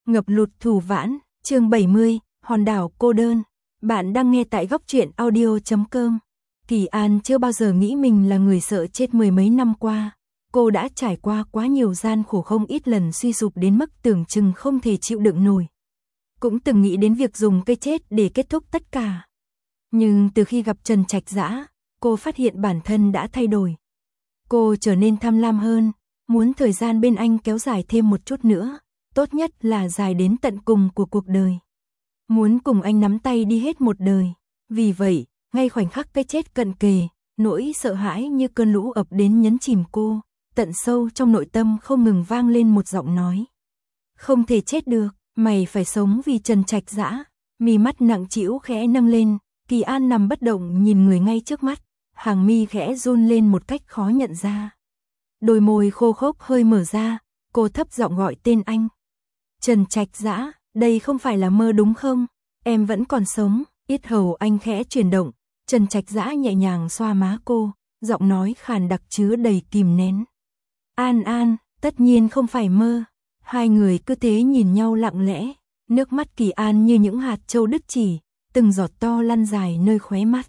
Ngập lụt Thù Vãn, chương 70, hòn đảo cô đơn. Bạn đang nghe tại góc truyện audio.com. Kỳ An chưa bao giờ nghĩ mình là người sợ chết mười mấy năm qua. Cô đã trải qua quá nhiều gian khổ, không ít lần suy sụp đến mức tưởng chừng không thể chịu đựng nổi. Cũng từng nghĩ đến việc dùng cái chết để kết thúc tất cả. Nhưng từ khi gặp Trần Trạch Dã, cô phát hiện bản thân đã thay đổi. Cô trở nên tham lam hơn, muốn thời gian bên anh kéo dài thêm một chút nữa, tốt nhất là dài đến tận cùng của cuộc đời. Muốn cùng anh nắm tay đi hết một đời. Vì vậy, ngay khoảnh khắc cái chết cận kề, nỗi sợ hãi như cơn lũ ập đến nhấn chìm cô, tận sâu trong nội tâm không ngừng vang lên một giọng nói. Không thể chết được, mày phải sống vì Trần Trạch Dã. Mi mắt nặng trĩu khẽ nâng lên, Kỳ An nằm bất động nhìn người ngay trước mắt, hàng mi khẽ run lên một cách khó nhận ra. Đôi môi khô khốc hơi mở ra, cô thấp giọng gọi tên anh. Trần Trạch Dã, đây không phải là mơ đúng không? Em vẫn còn sống. Yết hầu anh khẽ chuyển động, Trần Trạch Dã nhẹ nhàng xoa má cô, giọng nói khàn đặc chứa đầy kìm nén. An An, tất nhiên không phải mơ. Hai người cứ thế nhìn nhau lặng lẽ, nước mắt Kỳ An như những hạt châu đứt chỉ, từng giọt to lăn dài nơi khóe mắt.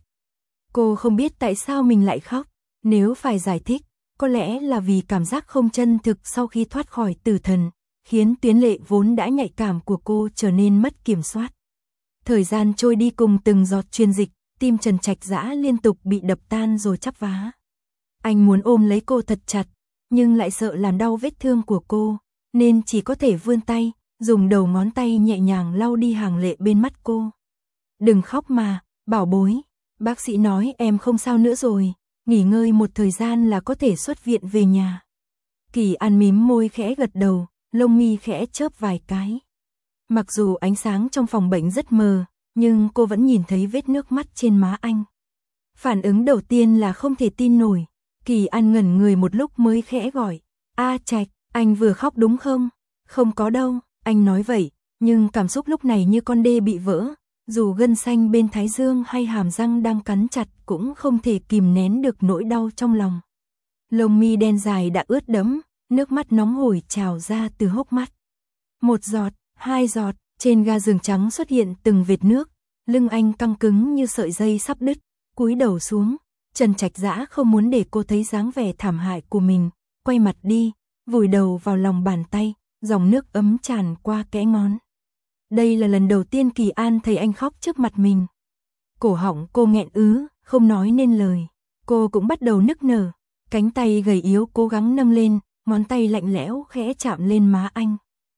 Cô không biết tại sao mình lại khóc, nếu phải giải thích, có lẽ là vì cảm giác không chân thực sau khi thoát khỏi tử thần, khiến tuyến lệ vốn đã nhạy cảm của cô trở nên mất kiểm soát. Thời gian trôi đi cùng từng giọt truyền dịch, tim Trần Trạch Dã liên tục bị đập tan rồi chắp vá. Anh muốn ôm lấy cô thật chặt, nhưng lại sợ làm đau vết thương của cô, nên chỉ có thể vươn tay, dùng đầu ngón tay nhẹ nhàng lau đi hàng lệ bên mắt cô. Đừng khóc mà, bảo bối, bác sĩ nói em không sao nữa rồi, nghỉ ngơi một thời gian là có thể xuất viện về nhà. Kỳ An mím môi khẽ gật đầu, lông mi khẽ chớp vài cái. Mặc dù ánh sáng trong phòng bệnh rất mờ, nhưng cô vẫn nhìn thấy vết nước mắt trên má anh. Phản ứng đầu tiên là không thể tin nổi. Kỳ An ngẩn người một lúc mới khẽ gọi. A Trạch, anh vừa khóc đúng không? Không có đâu, anh nói vậy, nhưng cảm xúc lúc này như con đê bị vỡ. Dù gân xanh bên thái dương hay hàm răng đang cắn chặt cũng không thể kìm nén được nỗi đau trong lòng. Lông mi đen dài đã ướt đẫm, nước mắt nóng hổi trào ra từ hốc mắt. Một giọt, hai giọt, trên ga giường trắng xuất hiện từng vệt nước, lưng anh căng cứng như sợi dây sắp đứt, cúi đầu xuống. Trần Trạch Dã không muốn để cô thấy dáng vẻ thảm hại của mình, quay mặt đi, vùi đầu vào lòng bàn tay, dòng nước ấm tràn qua kẽ ngón. Đây là lần đầu tiên Kỳ An thấy anh khóc trước mặt mình. Cổ họng cô nghẹn ứ, không nói nên lời. Cô cũng bắt đầu nức nở, cánh tay gầy yếu cố gắng nâng lên, ngón tay lạnh lẽo khẽ chạm lên má anh.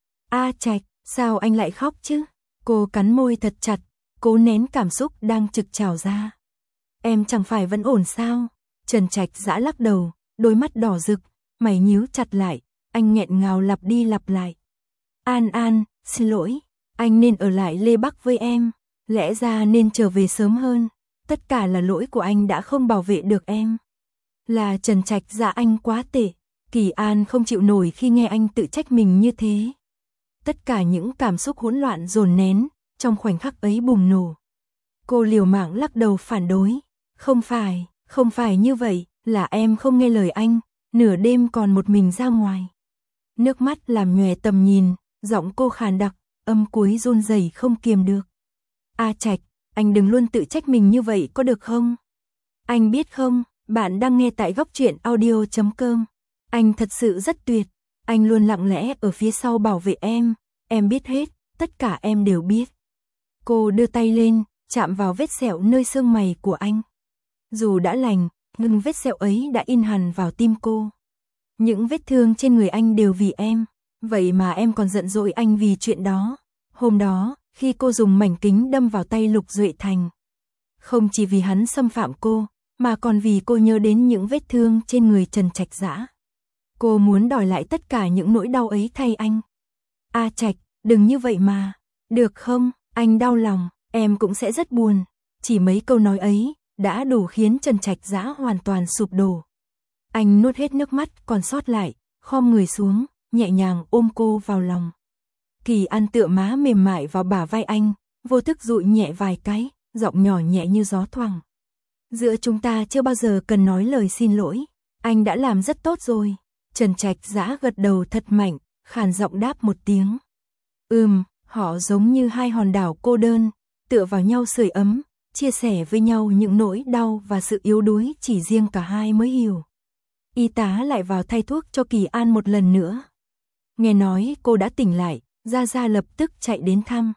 A Trạch, sao anh lại khóc chứ? Cô cắn môi thật chặt, cố nén cảm xúc đang trực trào ra. Em chẳng phải vẫn ổn sao? Trần Trạch Dã lắc đầu, đôi mắt đỏ rực, mày nhíu chặt lại, anh nghẹn ngào lặp đi lặp lại. An An, xin lỗi, anh nên ở lại Lê Bắc với em, lẽ ra nên trở về sớm hơn, tất cả là lỗi của anh đã không bảo vệ được em. Là Trần Trạch Dã anh quá tệ. Kỳ An không chịu nổi khi nghe anh tự trách mình như thế. Tất cả những cảm xúc hỗn loạn dồn nén, trong khoảnh khắc ấy bùng nổ. Cô liều mạng lắc đầu phản đối. Không phải như vậy, là em không nghe lời anh, nửa đêm còn một mình ra ngoài. Nước mắt làm nhòe tầm nhìn, giọng cô khàn đặc, âm cuối run rẩy không kiềm được. A Trạch, anh đừng luôn tự trách mình như vậy có được không? Anh biết không, bạn đang nghe tại góc truyện audio.com. Anh thật sự rất tuyệt, anh luôn lặng lẽ ở phía sau bảo vệ em biết hết, tất cả em đều biết. Cô đưa tay lên, chạm vào vết sẹo nơi xương mày của anh. Dù đã lành, nhưng vết sẹo ấy đã in hằn vào tim cô. Những vết thương trên người anh đều vì em, vậy mà em còn giận dỗi anh vì chuyện đó. Hôm đó, khi cô dùng mảnh kính đâm vào tay Lục Duệ Thành. Không chỉ vì hắn xâm phạm cô, mà còn vì cô nhớ đến những vết thương trên người Trần Trạch Dã. Cô muốn đòi lại tất cả những nỗi đau ấy thay anh. A Trạch, đừng như vậy mà. Được không, anh đau lòng, em cũng sẽ rất buồn. Chỉ mấy câu nói ấy, đã đủ khiến Trần Trạch Dã hoàn toàn sụp đổ. Anh nuốt hết nước mắt còn sót lại, khom người xuống, nhẹ nhàng ôm cô vào lòng. Kỳ An tựa má mềm mại vào bả vai anh, vô thức dụi nhẹ vài cái, giọng nhỏ nhẹ như gió thoảng. Giữa chúng ta chưa bao giờ cần nói lời xin lỗi, anh đã làm rất tốt rồi. Trần Trạch Dã gật đầu thật mạnh, khàn giọng đáp một tiếng. Họ giống như hai hòn đảo cô đơn, tựa vào nhau sưởi ấm, chia sẻ với nhau những nỗi đau và sự yếu đuối chỉ riêng cả hai mới hiểu. Y tá lại vào thay thuốc cho Kỳ An một lần nữa. Nghe nói cô đã tỉnh lại, Gia Gia lập tức chạy đến thăm.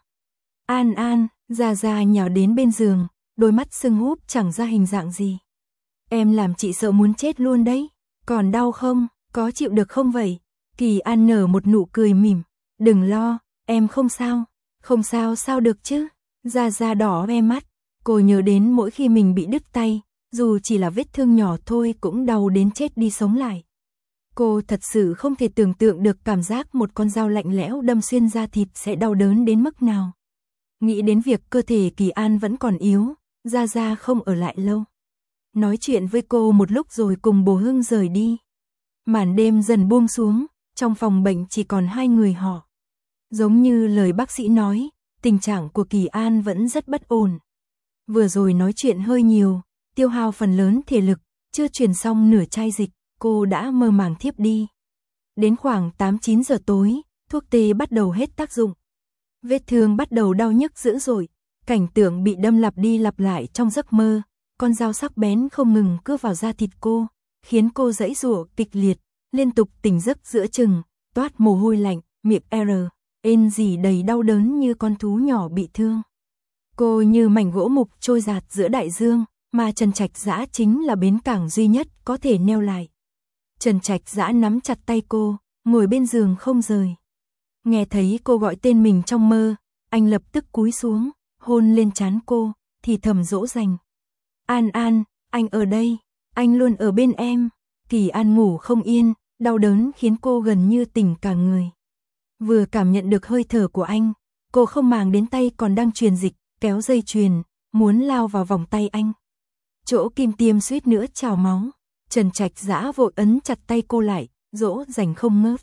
An, Gia Gia nhào đến bên giường, đôi mắt sưng húp chẳng ra hình dạng gì. Em làm chị sợ muốn chết luôn đấy, còn đau không, có chịu được không vậy? Kỳ An nở một nụ cười mỉm, đừng lo, em không sao, không sao sao được chứ. Gia Gia đỏ hoe mắt, cô nhớ đến mỗi khi mình bị đứt tay, dù chỉ là vết thương nhỏ thôi cũng đau đến chết đi sống lại. Cô thật sự không thể tưởng tượng được cảm giác một con dao lạnh lẽo đâm xuyên da thịt sẽ đau đớn đến mức nào. Nghĩ đến việc cơ thể Kỳ An vẫn còn yếu, Gia Gia không ở lại lâu. Nói chuyện với cô một lúc rồi cùng Bồ Hưng rời đi. Màn đêm dần buông xuống, trong phòng bệnh chỉ còn hai người họ. Giống như lời bác sĩ nói, tình trạng của Kỳ An vẫn rất bất ổn. Vừa rồi nói chuyện hơi nhiều, tiêu hao phần lớn thể lực, chưa truyền xong nửa chai dịch, cô đã mơ màng thiếp đi. Đến khoảng 8-9 giờ tối, thuốc tê bắt đầu hết tác dụng. Vết thương bắt đầu đau nhức dữ dội, cảnh tượng bị đâm lặp đi lặp lại trong giấc mơ, con dao sắc bén không ngừng cưa vào da thịt cô, khiến cô giãy giụa kịch liệt, liên tục tỉnh giấc giữa chừng, toát mồ hôi lạnh, miệng ên rỉ đầy đau đớn như con thú nhỏ bị thương. Cô như mảnh gỗ mục trôi dạt giữa đại dương, mà Trần Trạch Dã chính là bến cảng duy nhất có thể neo lại. Trần Trạch Dã nắm chặt tay cô, ngồi bên giường không rời. Nghe thấy cô gọi tên mình trong mơ, anh lập tức cúi xuống, hôn lên trán cô, thì thầm dỗ dành. An, anh ở đây, anh luôn ở bên em. Kỳ An ngủ không yên, đau đớn khiến cô gần như tỉnh cả người. Vừa cảm nhận được hơi thở của anh, cô không màng đến tay còn đang truyền dịch, kéo dây chuyền, muốn lao vào vòng tay anh. Chỗ kim tiêm suýt nữa trào máu, Trần Trạch Dã vội ấn chặt tay cô lại, dỗ dành không ngớt.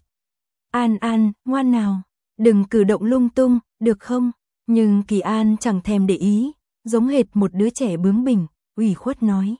An, ngoan nào, đừng cử động lung tung, được không? Nhưng Kỳ An chẳng thèm để ý, giống hệt một đứa trẻ bướng bỉnh, ủy khuất nói.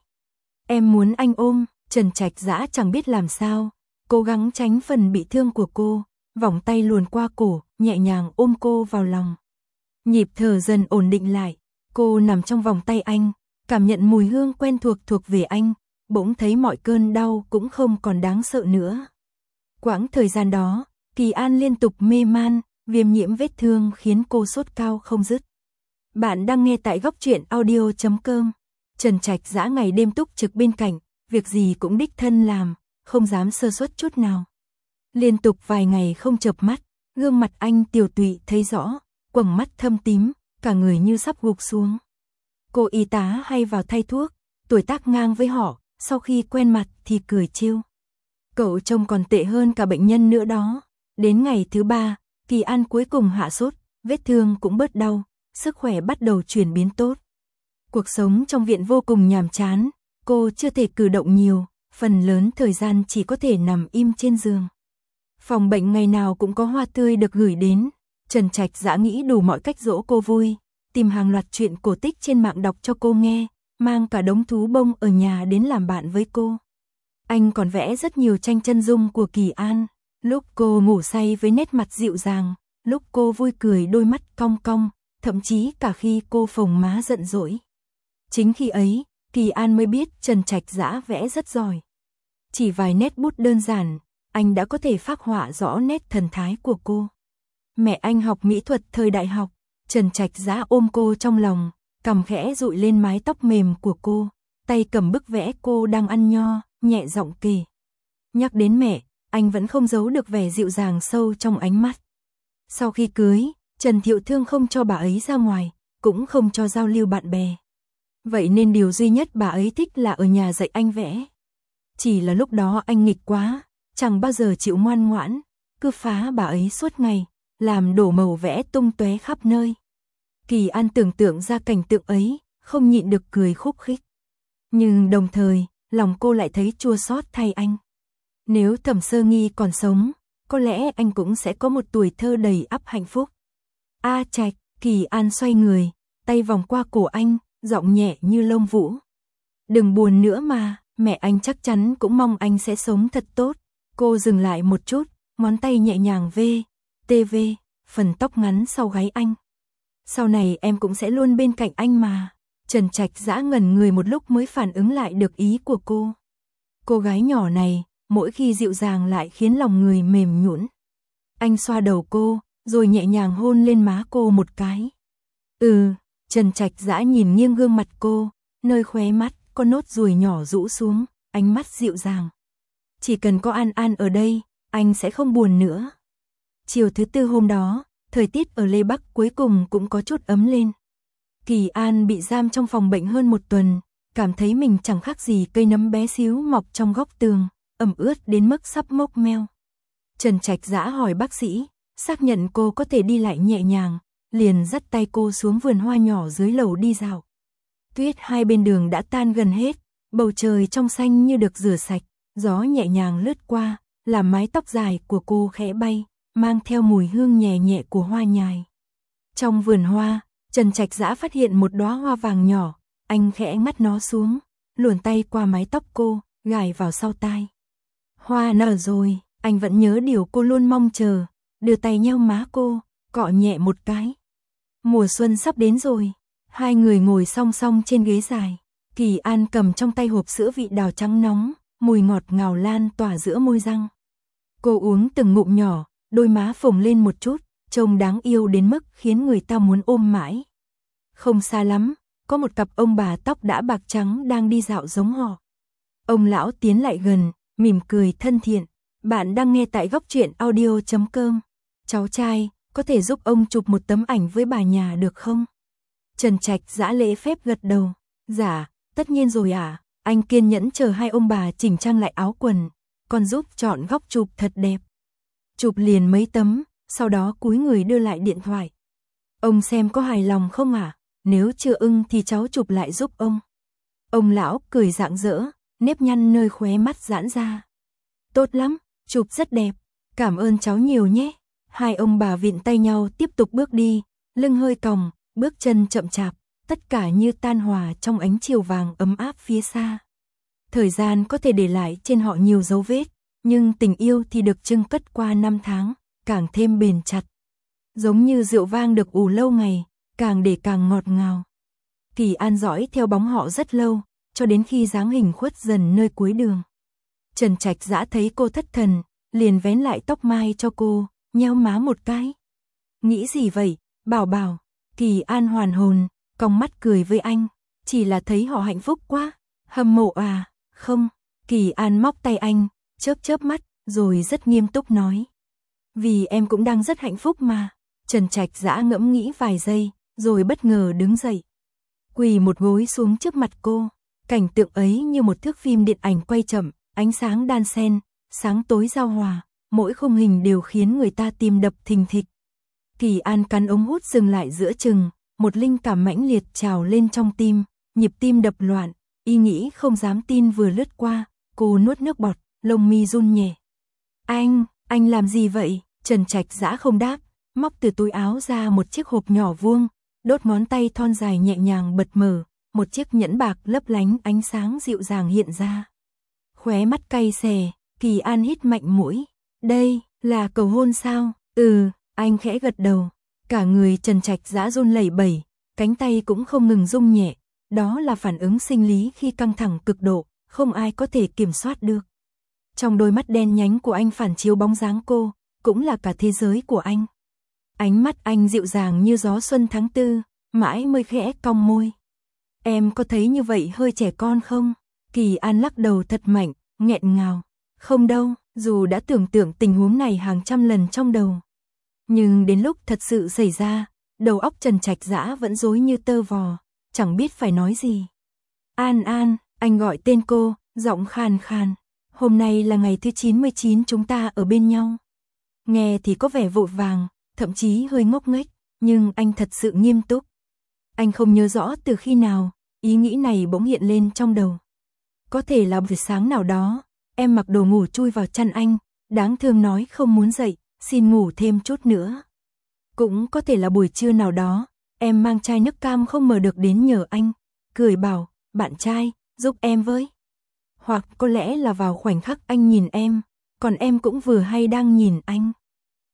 Em muốn anh ôm. Trần Trạch Dã chẳng biết làm sao, cố gắng tránh phần bị thương của cô, vòng tay luồn qua cổ, nhẹ nhàng ôm cô vào lòng. Nhịp thở dần ổn định lại, cô nằm trong vòng tay anh, cảm nhận mùi hương quen thuộc về anh, bỗng thấy mọi cơn đau cũng không còn đáng sợ nữa. Quãng thời gian đó, Kỳ An liên tục mê man, viêm nhiễm vết thương khiến cô sốt cao không dứt. Bạn đang nghe tại góc truyện audio.com. Trần Trạch Dã ngày đêm túc trực bên cạnh, việc gì cũng đích thân làm, không dám sơ suất chút nào. Liên tục vài ngày không chợp mắt, gương mặt anh tiều tụy thấy rõ, quầng mắt thâm tím, cả người như sắp gục xuống. Cô y tá hay vào thay thuốc, tuổi tác ngang với họ, sau khi quen mặt thì cười trêu. Cậu trông còn tệ hơn cả bệnh nhân nữa đó. Đến ngày thứ 3, Kỳ An cuối cùng hạ sốt, vết thương cũng bớt đau, sức khỏe bắt đầu chuyển biến tốt. Cuộc sống trong viện vô cùng nhàm chán, cô chưa thể cử động nhiều, phần lớn thời gian chỉ có thể nằm im trên giường. Phòng bệnh ngày nào cũng có hoa tươi được gửi đến, Trần Trạch Dã nghĩ đủ mọi cách dỗ cô vui, tìm hàng loạt chuyện cổ tích trên mạng đọc cho cô nghe, mang cả đống thú bông ở nhà đến làm bạn với cô. Anh còn vẽ rất nhiều tranh chân dung của Kỳ An, lúc cô ngủ say với nét mặt dịu dàng, lúc cô vui cười đôi mắt cong cong, thậm chí cả khi cô phồng má giận dỗi. Chính khi ấy, Kỳ An mới biết Trần Trạch Dã vẽ rất giỏi. Chỉ vài nét bút đơn giản, anh đã có thể phác họa rõ nét thần thái của cô. Mẹ anh học mỹ thuật thời đại học, Trần Trạch Dã ôm cô trong lòng, cằm khẽ dụi lên mái tóc mềm của cô, tay cầm bức vẽ cô đang ăn nho, nhẹ giọng kể. Nhắc đến mẹ, anh vẫn không giấu được vẻ dịu dàng sâu trong ánh mắt. Sau khi cưới, Trần Thiệu Thương không cho bà ấy ra ngoài, cũng không cho giao lưu bạn bè. Vậy nên điều duy nhất bà ấy thích là ở nhà dạy anh vẽ. Chỉ là lúc đó anh nghịch quá, chẳng bao giờ chịu ngoan ngoãn, cứ phá bà ấy suốt ngày, làm đổ màu vẽ tung tóe khắp nơi. Kỳ An tưởng tượng ra cảnh tượng ấy, không nhịn được cười khúc khích. Nhưng đồng thời, lòng cô lại thấy chua xót thay anh. Nếu Thẩm Sơ Nghi còn sống, có lẽ anh cũng sẽ có một tuổi thơ đầy ắp hạnh phúc. A Trạch, Kỳ An xoay người, tay vòng qua cổ anh, giọng nhẹ như lông vũ. Đừng buồn nữa mà, mẹ anh chắc chắn cũng mong anh sẽ sống thật tốt. Cô dừng lại một chút, ngón tay nhẹ nhàng v, phần tóc ngắn sau gáy anh. Sau này em cũng sẽ luôn bên cạnh anh mà. Trần Trạch Dã ngẩn người một lúc mới phản ứng lại được ý của cô. Cô gái nhỏ này, mỗi khi dịu dàng lại khiến lòng người mềm nhũn. Anh xoa đầu cô, rồi nhẹ nhàng hôn lên má cô một cái. Trần Trạch Dã nhìn nghiêng gương mặt cô, nơi khóe mắt có nốt ruồi nhỏ rũ xuống, ánh mắt dịu dàng. Chỉ cần có An An ở đây, anh sẽ không buồn nữa. Chiều thứ tư hôm đó, thời tiết ở Lê Bắc cuối cùng cũng có chút ấm lên. Kỳ An bị giam trong phòng bệnh hơn một tuần, cảm thấy mình chẳng khác gì cây nấm bé xíu mọc trong góc tường, ẩm ướt đến mức sắp mốc meo. Trần Trạch Dã hỏi bác sĩ, xác nhận cô có thể đi lại nhẹ nhàng, liền dắt tay cô xuống vườn hoa nhỏ dưới lầu đi dạo. Tuyết hai bên đường đã tan gần hết, bầu trời trong xanh như được rửa sạch, gió nhẹ nhàng lướt qua, làm mái tóc dài của cô khẽ bay, mang theo mùi hương nhẹ nhẹ của hoa nhài. Trong vườn hoa, Trần Trạch Dã phát hiện một đóa hoa vàng nhỏ, anh khẽ ngắt nó xuống, luồn tay qua mái tóc cô, gài vào sau tai. Hoa nở rồi, anh vẫn nhớ điều cô luôn mong chờ, đưa tay nheo má cô, cọ nhẹ một cái. Mùa xuân sắp đến rồi, hai người ngồi song song trên ghế dài. Kỳ An cầm trong tay hộp sữa vị đào trắng nóng, mùi ngọt ngào lan tỏa giữa môi răng. Cô uống từng ngụm nhỏ, đôi má phồng lên một chút, trông đáng yêu đến mức khiến người ta muốn ôm mãi. Không xa lắm, có một cặp ông bà tóc đã bạc trắng đang đi dạo giống họ. Ông lão tiến lại gần, mỉm cười thân thiện. Bạn đang nghe tại góc truyện audio.com. Cháu trai, có thể giúp ông chụp một tấm ảnh với bà nhà được không? Trần Trạch Dã lễ phép gật đầu. Dạ, tất nhiên rồi ạ. Anh kiên nhẫn chờ hai ông bà chỉnh trang lại áo quần, còn giúp chọn góc chụp thật đẹp. Chụp liền mấy tấm, sau đó cúi người đưa lại điện thoại. Ông xem có hài lòng không ạ? Nếu chưa ưng thì cháu chụp lại giúp ông. Ông lão cười rạng rỡ, nếp nhăn nơi khóe mắt giãn ra. Tốt lắm, chụp rất đẹp, cảm ơn cháu nhiều nhé. Hai ông bà vịn tay nhau tiếp tục bước đi, lưng hơi còng, bước chân chậm chạp, tất cả như tan hòa trong ánh chiều vàng ấm áp phía xa. Thời gian có thể để lại trên họ nhiều dấu vết, nhưng tình yêu thì được chưng cất qua năm tháng, càng thêm bền chặt. Giống như rượu vang được ủ lâu ngày, càng để càng ngọt ngào. Kỳ An dõi theo bóng họ rất lâu, cho đến khi dáng hình khuất dần nơi cuối đường. Trần Trạch Dã thấy cô thất thần, liền vén lại tóc mai cho cô, nheo má một cái. Nghĩ gì vậy, bảo bảo? Kỳ An hoàn hồn, cong mắt cười với anh. Chỉ là thấy họ hạnh phúc quá. Hâm mộ à? Không. Kỳ An móc tay anh, chớp chớp mắt, rồi rất nghiêm túc nói. Vì em cũng đang rất hạnh phúc mà. Trần Trạch Dã ngẫm nghĩ vài giây, rồi bất ngờ đứng dậy. Quỳ một gối xuống trước mặt cô. Cảnh tượng ấy như một thước phim điện ảnh quay chậm, ánh sáng đan xen, sáng tối giao hòa, mỗi khung hình đều khiến người ta tim đập thình thịch. Kỳ An cắn ống hút dừng lại giữa chừng, một linh cảm mãnh liệt trào lên trong tim, nhịp tim đập loạn, ý nghĩ không dám tin vừa lướt qua, cô nuốt nước bọt, lông mi run nhẹ. Anh làm gì vậy? Trần Trạch Dã không đáp, móc từ túi áo ra một chiếc hộp nhỏ vuông, đốt ngón tay thon dài nhẹ nhàng bật mở, một chiếc nhẫn bạc lấp lánh ánh sáng dịu dàng hiện ra. Khóe mắt cay xè, Kỳ An hít mạnh mũi. Đây, là cầu hôn sao? Anh khẽ gật đầu. Cả người Trần Trạch Dã run lẩy bẩy, cánh tay cũng không ngừng rung nhẹ. Đó là phản ứng sinh lý khi căng thẳng cực độ, không ai có thể kiểm soát được. Trong đôi mắt đen nhánh của anh phản chiếu bóng dáng cô, cũng là cả thế giới của anh. Ánh mắt anh dịu dàng như gió xuân tháng 4, mãi mới khẽ cong môi. Em có thấy như vậy hơi trẻ con không? Kỳ An lắc đầu thật mạnh, nghẹn ngào. Không đâu, dù đã tưởng tượng tình huống này hàng trăm lần trong đầu. Nhưng đến lúc thật sự xảy ra, đầu óc Trần Trạch Dã vẫn rối như tơ vò, chẳng biết phải nói gì. An An, anh gọi tên cô, giọng khàn khàn. Hôm nay là ngày thứ 99 chúng ta ở bên nhau. Nghe thì có vẻ vội vàng, thậm chí hơi ngốc nghếch, nhưng anh thật sự nghiêm túc. Anh không nhớ rõ từ khi nào, ý nghĩ này bỗng hiện lên trong đầu. Có thể là buổi sáng nào đó, em mặc đồ ngủ chui vào chăn anh, đáng thương nói không muốn dậy, xin ngủ thêm chút nữa. Cũng có thể là buổi trưa nào đó, em mang chai nước cam không mở được đến nhờ anh, cười bảo, bạn trai, giúp em với. Hoặc có lẽ là vào khoảnh khắc anh nhìn em, còn em cũng vừa hay đang nhìn anh.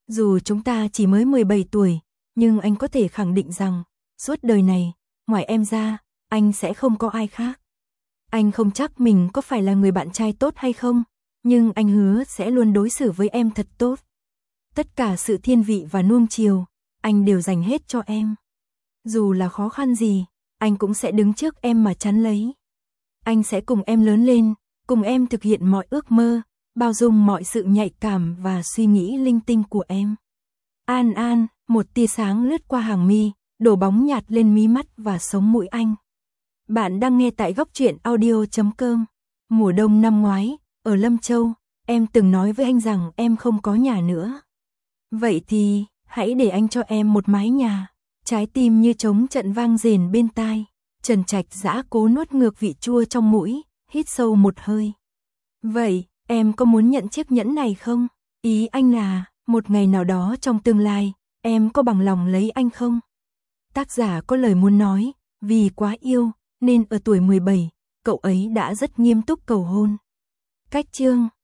Dù chúng ta chỉ mới 17 tuổi, nhưng anh có thể khẳng định rằng, suốt đời này, ngoài em ra, anh sẽ không có ai khác. Anh không chắc mình có phải là người bạn trai tốt hay không, nhưng anh hứa sẽ luôn đối xử với em thật tốt. Tất cả sự thiên vị và nuông chiều, anh đều dành hết cho em. Dù là khó khăn gì, anh cũng sẽ đứng trước em mà chắn lấy. Anh sẽ cùng em lớn lên, cùng em thực hiện mọi ước mơ, bao dung mọi sự nhạy cảm và suy nghĩ linh tinh của em. An An, một tia sáng lướt qua hàng mi, đổ bóng nhạt lên mí mắt và sống mũi anh. Bạn đang nghe tại góc truyện audio.com. Mùa đông năm ngoái, ở Lâm Châu, em từng nói với anh rằng em không có nhà nữa. Vậy thì, hãy để anh cho em một mái nhà. Trái tim như trống trận vang rền bên tai. Trần Trạch dã cố nuốt ngược vị chua trong mũi, hít sâu một hơi. Vậy, em có muốn nhận chiếc nhẫn này không? Ý anh là, một ngày nào đó trong tương lai, em có bằng lòng lấy anh không? Tác giả có lời muốn nói, vì quá yêu, nên ở tuổi 17, cậu ấy đã rất nghiêm túc cầu hôn. Cách chương